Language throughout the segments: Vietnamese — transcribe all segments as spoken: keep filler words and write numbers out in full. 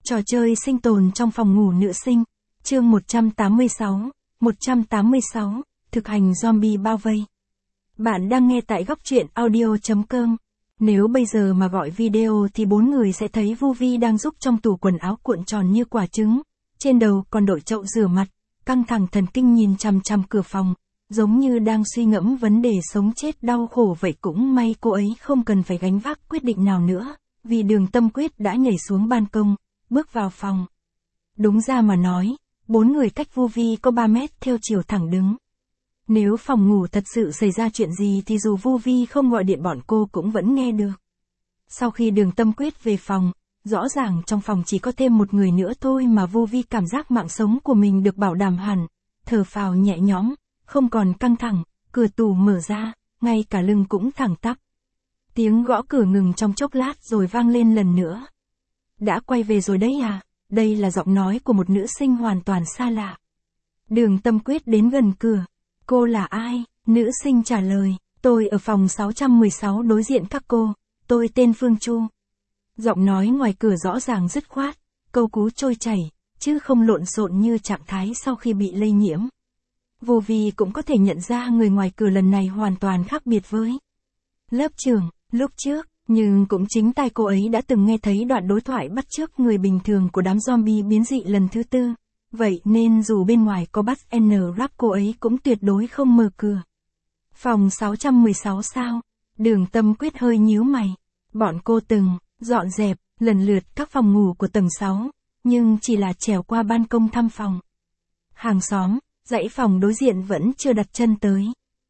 Trò chơi sinh tồn trong phòng ngủ nữ sinh. Chương một trăm tám mươi sáu. một trăm tám mươi sáu. Thực hành zombie bao vây. Bạn đang nghe tại góc truyện audio chấm com. Nếu bây giờ mà gọi video thì bốn người sẽ thấy Vu Vi đang giúp trong tủ quần áo cuộn tròn như quả trứng. Trên đầu còn đội chậu rửa mặt, căng thẳng thần kinh nhìn chằm chằm cửa phòng, giống như đang suy ngẫm vấn đề sống chết đau khổ. Vậy cũng may cô ấy không cần phải gánh vác quyết định nào nữa, vì Đường Tâm Quyết đã nhảy xuống ban công, bước vào phòng. Đúng ra mà nói, bốn người cách Vu Vi có ba mét theo chiều thẳng đứng. Nếu phòng ngủ thật sự xảy ra chuyện gì thì dù Vu Vi không gọi điện bọn cô cũng vẫn nghe được. Sau khi Đường Tâm Quyết về phòng, rõ ràng trong phòng chỉ có thêm một người nữa thôi mà Vu Vi cảm giác mạng sống của mình được bảo đảm hẳn, thở phào nhẹ nhõm, không còn căng thẳng, cửa tủ mở ra, ngay cả lưng cũng thẳng tắp. Tiếng gõ cửa ngừng trong chốc lát rồi vang lên lần nữa. Đã quay về rồi đấy à? Đây là giọng nói của một nữ sinh hoàn toàn xa lạ. Đường Tâm Quyết đến gần cửa. Cô là ai? Nữ sinh trả lời, tôi ở phòng sáu trăm mười sáu đối diện các cô, tôi tên Phương Chu. Giọng nói ngoài cửa rõ ràng dứt khoát, câu cú trôi chảy, chứ không lộn xộn như trạng thái sau khi bị lây nhiễm. Vô Vi cũng có thể nhận ra người ngoài cửa lần này hoàn toàn khác biệt với lớp trưởng, lúc trước, nhưng cũng chính tai cô ấy đã từng nghe thấy đoạn đối thoại bắt chước người bình thường của đám zombie biến dị lần thứ tư. Vậy nên dù bên ngoài có bắt N rap cô ấy cũng tuyệt đối không mở cửa. Phòng sáu trăm mười sáu sao? Đường Tâm Quyết hơi nhíu mày. Bọn cô từng dọn dẹp lần lượt các phòng ngủ của tầng sáu, nhưng chỉ là trèo qua ban công thăm phòng. Hàng xóm, dãy phòng đối diện vẫn chưa đặt chân tới.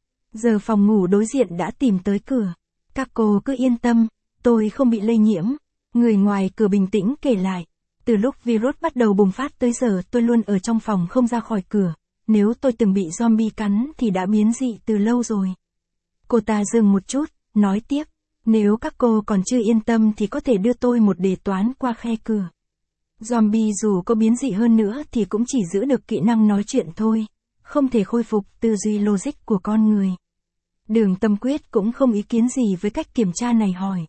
Giờ phòng ngủ đối diện đã tìm tới cửa. Các cô cứ yên tâm, tôi không bị lây nhiễm. Người ngoài cửa bình tĩnh kể lại. Từ lúc virus bắt đầu bùng phát tới giờ tôi luôn ở trong phòng không ra khỏi cửa. Nếu tôi từng bị zombie cắn thì đã biến dị từ lâu rồi. Cô ta dừng một chút, nói tiếp. Nếu các cô còn chưa yên tâm thì có thể đưa tôi một đề toán qua khe cửa. Zombie dù có biến dị hơn nữa thì cũng chỉ giữ được kỹ năng nói chuyện thôi, không thể khôi phục tư duy logic của con người. Đường Tâm Quyết cũng không ý kiến gì với cách kiểm tra này, hỏi.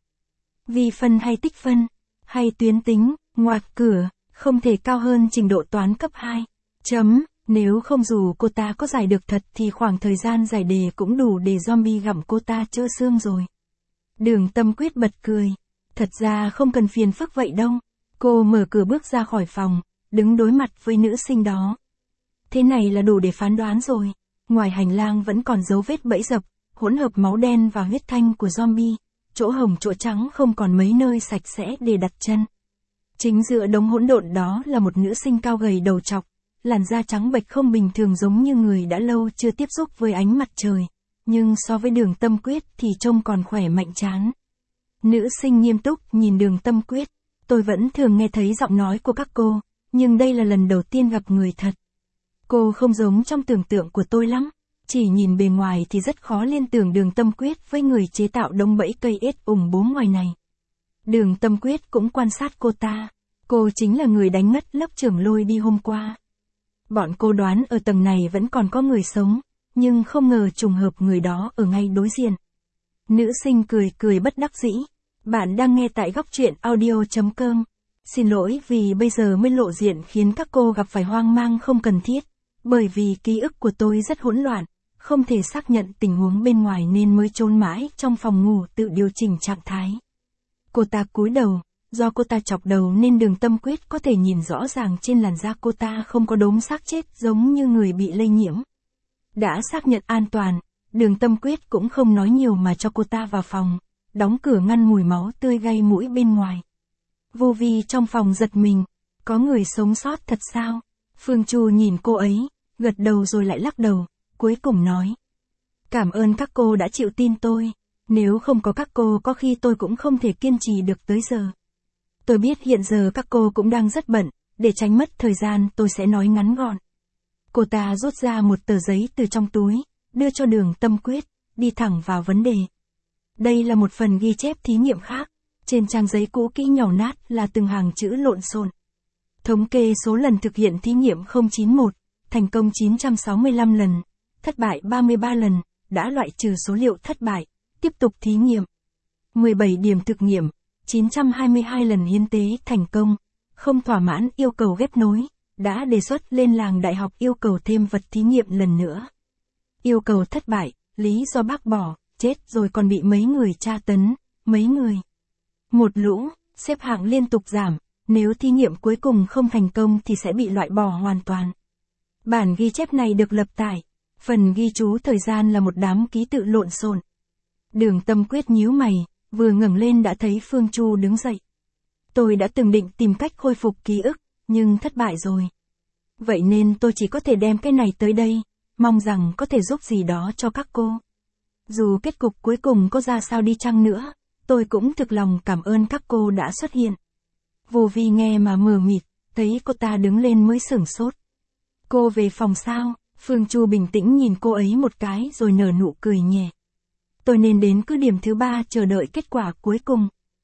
Vi phân hay tích phân, hay tuyến tính, ngoặc cửa, không thể cao hơn trình độ toán cấp hai. Chấm, nếu không dù cô ta có giải được thật thì khoảng thời gian giải đề cũng đủ để zombie gặm cô ta trơ xương rồi. Đường Tâm Quyết bật cười. Thật ra không cần phiền phức vậy đâu. Cô mở cửa bước ra khỏi phòng, đứng đối mặt với nữ sinh đó. Thế này là đủ để phán đoán rồi. Ngoài hành lang vẫn còn dấu vết bẫy dập, hỗn hợp máu đen và huyết thanh của zombie. Chỗ hồng chỗ trắng không còn mấy nơi sạch sẽ để đặt chân. Chính giữa đống hỗn độn đó là một nữ sinh cao gầy đầu trọc, làn da trắng bệch không bình thường giống như người đã lâu chưa tiếp xúc với ánh mặt trời. Nhưng so với Đường Tâm Quyết thì trông còn khỏe mạnh chán. Nữ sinh nghiêm túc nhìn Đường Tâm Quyết. Tôi vẫn thường nghe thấy giọng nói của các cô, nhưng đây là lần đầu tiên gặp người thật. Cô không giống trong tưởng tượng của tôi lắm. Chỉ nhìn bề ngoài thì rất khó liên tưởng Đường Tâm Quyết với người chế tạo đống bẫy cây ếch ủng bố ngoài này. Đường Tâm Quyết cũng quan sát cô ta. Cô chính là người đánh ngất lớp trưởng Lôi đi hôm qua. Bọn cô đoán ở tầng này vẫn còn có người sống, nhưng không ngờ trùng hợp người đó ở ngay đối diện. Nữ sinh cười cười bất đắc dĩ. Bạn đang nghe tại góc truyện audio chấm com. Xin lỗi vì bây giờ mới lộ diện khiến các cô gặp phải hoang mang không cần thiết. Bởi vì ký ức của tôi rất hỗn loạn, không thể xác nhận tình huống bên ngoài nên mới trốn mãi trong phòng ngủ tự điều chỉnh trạng thái. Cô ta cúi đầu, do cô ta chọc đầu nên Đường Tâm Quyết có thể nhìn rõ ràng trên làn da cô ta không có đốm xác chết giống như người bị lây nhiễm. Đã xác nhận an toàn, Đường Tâm Quyết cũng không nói nhiều mà cho cô ta vào phòng, đóng cửa ngăn mùi máu tươi gây mũi bên ngoài. Vô Vi trong phòng giật mình, có người sống sót thật sao? Phương Chu nhìn cô ấy, gật đầu rồi lại lắc đầu, cuối cùng nói. Cảm ơn các cô đã chịu tin tôi, nếu không có các cô có khi tôi cũng không thể kiên trì được tới giờ. Tôi biết hiện giờ các cô cũng đang rất bận, để tránh mất thời gian tôi sẽ nói ngắn gọn. Cô ta rút ra một tờ giấy từ trong túi, đưa cho Đường Tâm Quyết, đi thẳng vào vấn đề. Đây là một phần ghi chép thí nghiệm khác, trên trang giấy cũ kỹ nhàu nát là từng hàng chữ lộn xộn. Thống kê số lần thực hiện thí nghiệm không chín mốt, thành công chín trăm sáu mươi lăm lần, thất bại ba mươi ba lần, đã loại trừ số liệu thất bại, tiếp tục thí nghiệm. mười bảy điểm thực nghiệm, chín trăm hai mươi hai lần hiến tế thành công, không thỏa mãn yêu cầu ghép nối, đã đề xuất lên làng đại học yêu cầu thêm vật thí nghiệm lần nữa. Yêu cầu thất bại, lý do bác bỏ, chết rồi còn bị mấy người tra tấn, mấy người. Một lũ, xếp hạng liên tục giảm, nếu thí nghiệm cuối cùng không thành công thì sẽ bị loại bỏ hoàn toàn. Bản ghi chép này được lập tải, phần ghi chú thời gian là một đám ký tự lộn xộn. Đường Tâm Quyết nhíu mày, vừa ngẩng lên đã thấy Phương Chu đứng dậy. Tôi đã từng định tìm cách khôi phục ký ức, nhưng thất bại rồi. Vậy nên tôi chỉ có thể đem cái này tới đây, mong rằng có thể giúp gì đó cho các cô. Dù kết cục cuối cùng có ra sao đi chăng nữa, tôi cũng thực lòng cảm ơn các cô đã xuất hiện. Vô Vi nghe mà mờ mịt, thấy cô ta đứng lên mới sửng sốt. Cô về phòng sao? Phương Chu bình tĩnh nhìn cô ấy một cái rồi nở nụ cười nhẹ. Tôi nên đến cứ điểm thứ ba chờ đợi kết quả cuối cùng.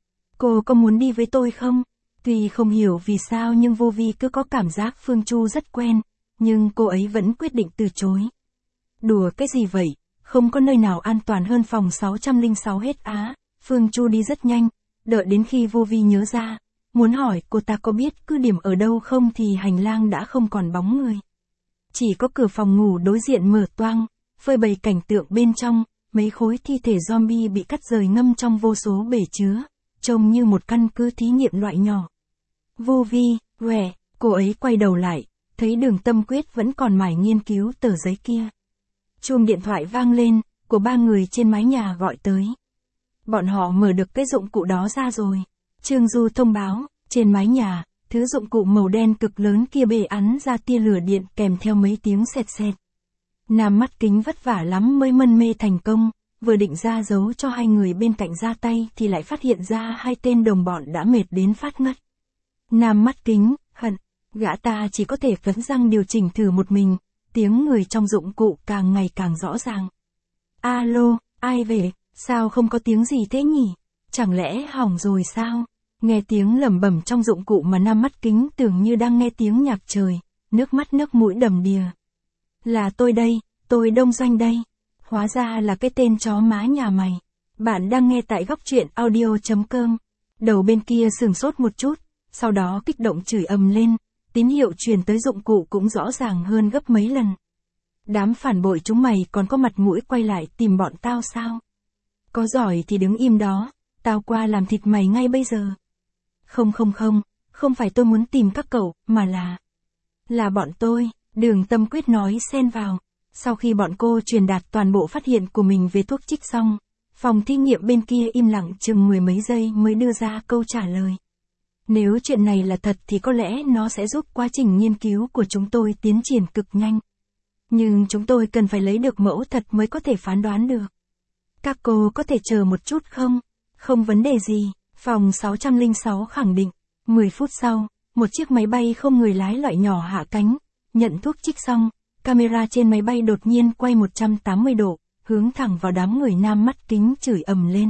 Cô có muốn đi với tôi không? Tuy không hiểu vì sao nhưng Vô Vi cứ có cảm giác Phương Chu rất quen, nhưng cô ấy vẫn quyết định từ chối. Đùa cái gì vậy, không có nơi nào an toàn hơn phòng sáu không sáu hết á. Phương Chu đi rất nhanh, đợi đến khi Vô Vi nhớ ra, muốn hỏi cô ta có biết cứ điểm ở đâu không thì hành lang đã không còn bóng người. Chỉ có cửa phòng ngủ đối diện mở toang, phơi bày cảnh tượng bên trong, mấy khối thi thể zombie bị cắt rời ngâm trong vô số bể chứa, trông như một căn cứ thí nghiệm loại nhỏ. Vô Vi, quẻ, cô ấy quay đầu lại, thấy Đường Tâm Quyết vẫn còn mải nghiên cứu tờ giấy kia. Chuông điện thoại vang lên, của ba người trên mái nhà gọi tới. Bọn họ mở được cái dụng cụ đó ra rồi. Trương Du thông báo, trên mái nhà, thứ dụng cụ màu đen cực lớn kia bề ắn ra tia lửa điện kèm theo mấy tiếng sẹt sẹt. Nam Mắt Kính vất vả lắm mới mân mê thành công, vừa định ra dấu cho hai người bên cạnh ra tay thì lại phát hiện ra hai tên đồng bọn đã mệt đến phát ngất. Nam Mắt Kính, hận, gã ta chỉ có thể cắn răng điều chỉnh thử một mình, tiếng người trong dụng cụ càng ngày càng rõ ràng. Alo, ai về, sao không có tiếng gì thế nhỉ? Chẳng lẽ hỏng rồi sao? Nghe tiếng lẩm bẩm trong dụng cụ mà Nam Mắt Kính tưởng như đang nghe tiếng nhạc trời, nước mắt nước mũi đầm đìa. Là tôi đây, tôi Đông Doanh đây. Hóa ra là cái tên chó má nhà mày. Bạn đang nghe tại góc truyện audio chấm com. Đầu bên kia sửng sốt một chút, sau đó kích động chửi ầm lên, tín hiệu truyền tới dụng cụ cũng rõ ràng hơn gấp mấy lần. Đám phản bội chúng mày còn có mặt mũi quay lại tìm bọn tao sao? Có giỏi thì đứng im đó, tao qua làm thịt mày ngay bây giờ. Không không không, không phải tôi muốn tìm các cậu, mà là... Là bọn tôi, Đường Tâm Quyết nói xen vào. Sau khi bọn cô truyền đạt toàn bộ phát hiện của mình về thuốc trích xong, phòng thí nghiệm bên kia im lặng chừng mười mấy giây mới đưa ra câu trả lời. Nếu chuyện này là thật thì có lẽ nó sẽ giúp quá trình nghiên cứu của chúng tôi tiến triển cực nhanh. Nhưng chúng tôi cần phải lấy được mẫu thật mới có thể phán đoán được. Các cô có thể chờ một chút không? Không vấn đề gì, phòng sáu không sáu khẳng định. mười phút sau, một chiếc máy bay không người lái loại nhỏ hạ cánh, nhận thuốc trích xong, camera trên máy bay đột nhiên quay một trăm tám mươi độ, hướng thẳng vào đám người Nam Mắt Kính chửi ầm lên.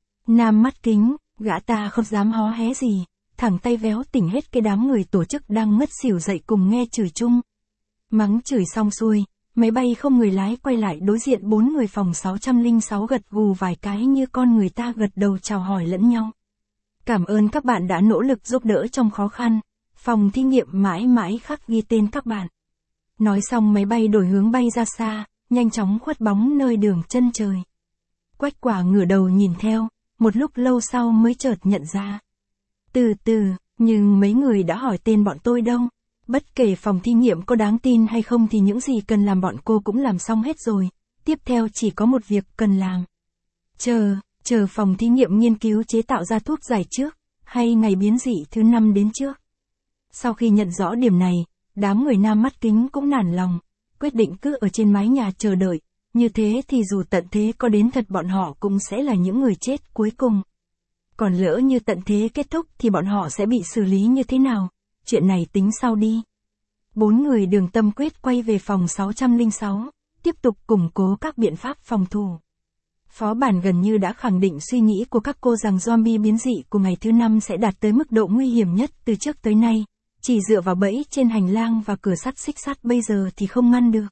Nam Mắt Kính, gã ta không dám hó hé gì, thẳng tay véo tỉnh hết cái đám người tổ chức đang ngất xỉu dậy cùng nghe chửi chung. Mắng chửi xong xuôi, máy bay không người lái quay lại đối diện bốn người phòng sáu không sáu gật gù vài cái như con người ta gật đầu chào hỏi lẫn nhau. Cảm ơn các bạn đã nỗ lực giúp đỡ trong khó khăn, phòng thí nghiệm mãi mãi khắc ghi tên các bạn. Nói xong máy bay đổi hướng bay ra xa, nhanh chóng khuất bóng nơi đường chân trời. Quách Quả ngửa đầu nhìn theo, một lúc lâu sau mới chợt nhận ra. Từ từ, nhưng mấy người đã hỏi tên bọn tôi đâu. Bất kể phòng thí nghiệm có đáng tin hay không thì những gì cần làm bọn cô cũng làm xong hết rồi. Tiếp theo chỉ có một việc cần làm. Chờ, chờ phòng thí nghiệm nghiên cứu chế tạo ra thuốc giải trước, hay ngày biến dị thứ năm đến trước. Sau khi nhận rõ điểm này, đám người Nam Mắt Kính cũng nản lòng, quyết định cứ ở trên mái nhà chờ đợi, như thế thì dù tận thế có đến thật bọn họ cũng sẽ là những người chết cuối cùng. Còn lỡ như tận thế kết thúc thì bọn họ sẽ bị xử lý như thế nào? Chuyện này tính sau đi. Bốn người Đường Tâm Quyết quay về phòng sáu không sáu, tiếp tục củng cố các biện pháp phòng thủ. Phó bản gần như đã khẳng định suy nghĩ của các cô rằng zombie biến dị của ngày thứ năm sẽ đạt tới mức độ nguy hiểm nhất từ trước tới nay. Chỉ dựa vào bẫy trên hành lang và cửa sắt xích sắt bây giờ thì không ngăn được.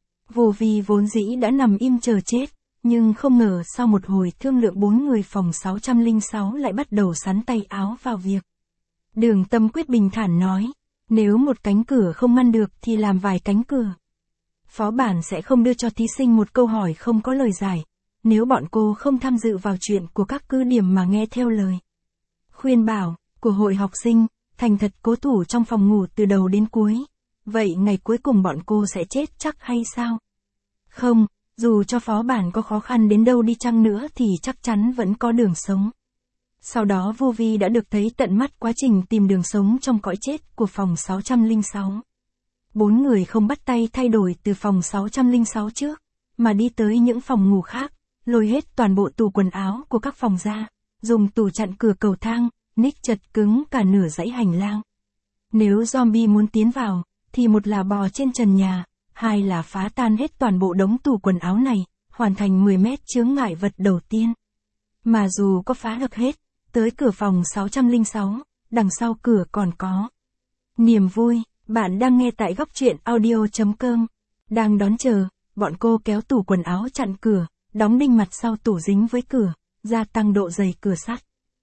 Vô Vi vốn dĩ đã nằm im chờ chết, nhưng không ngờ sau một hồi thương lượng bốn người phòng sáu không sáu lại bắt đầu sắn tay áo vào việc. Đường Tâm Quyết bình thản nói, nếu một cánh cửa không ngăn được thì làm vài cánh cửa. Phó bản sẽ không đưa cho thí sinh một câu hỏi không có lời giải, nếu bọn cô không tham dự vào chuyện của các cứ điểm mà nghe theo lời khuyên bảo của hội học sinh, thành thật cố thủ trong phòng ngủ từ đầu đến cuối. Vậy ngày cuối cùng bọn cô sẽ chết chắc hay sao? Không, dù cho phó bản có khó khăn đến đâu đi chăng nữa thì chắc chắn vẫn có đường sống. Sau đó Vô Vi đã được thấy tận mắt quá trình tìm đường sống trong cõi chết của phòng sáu trăm lẻ sáu. Bốn người không bắt tay thay đổi từ phòng sáu trăm lẻ sáu trước, mà đi tới những phòng ngủ khác, lôi hết toàn bộ tủ quần áo của các phòng ra, dùng tủ chặn cửa cầu thang, ních chật cứng cả nửa dãy hành lang. Nếu zombie muốn tiến vào, thì một là bò trên trần nhà, hai là phá tan hết toàn bộ đống tủ quần áo này, hoàn thành mười mét chướng ngại vật đầu tiên. Mà dù có phá được hết, tới cửa phòng sáu trăm lẻ sáu, đằng sau cửa còn có niềm vui. Bạn đang nghe tại góc truyện audio chấm com. Đang đón chờ, bọn cô kéo tủ quần áo chặn cửa, đóng đinh mặt sau tủ dính với cửa, gia tăng độ dày cửa sắt.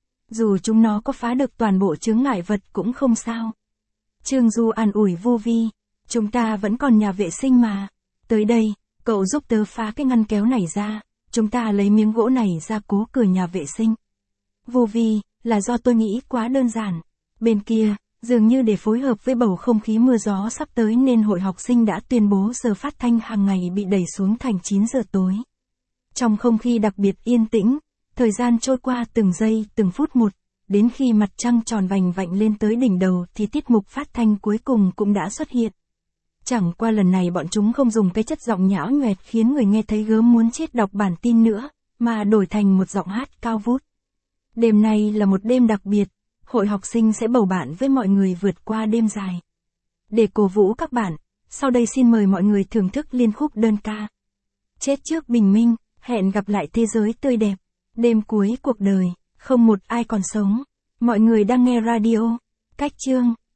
Dù chúng nó có phá được toàn bộ chướng ngại vật cũng không sao. Trương Du an ủi Vô Vi, chúng ta vẫn còn nhà vệ sinh mà. Tới đây, cậu giúp tớ phá cái ngăn kéo này ra, chúng ta lấy miếng gỗ này ra cố cửa nhà vệ sinh. Vô Vi, là do tôi nghĩ quá đơn giản. Bên kia, dường như để phối hợp với bầu không khí mưa gió sắp tới nên hội học sinh đã tuyên bố giờ phát thanh hàng ngày bị đẩy xuống thành chín giờ tối. Trong không khí đặc biệt yên tĩnh, thời gian trôi qua từng giây từng phút một, đến khi mặt trăng tròn vành vạnh lên tới đỉnh đầu thì tiết mục phát thanh cuối cùng cũng đã xuất hiện. Chẳng qua lần này bọn chúng không dùng cái chất giọng nhão nhoẹt khiến người nghe thấy gớm muốn chết đọc bản tin nữa, mà đổi thành một giọng hát cao vút. Đêm nay là một đêm đặc biệt, hội học sinh sẽ bầu bạn với mọi người vượt qua đêm dài. Để cổ vũ các bạn, sau đây xin mời mọi người thưởng thức liên khúc đơn ca. Chết trước bình minh, hẹn gặp lại thế giới tươi đẹp. Đêm cuối cuộc đời, không một ai còn sống. Mọi người đang nghe radio, cách chương.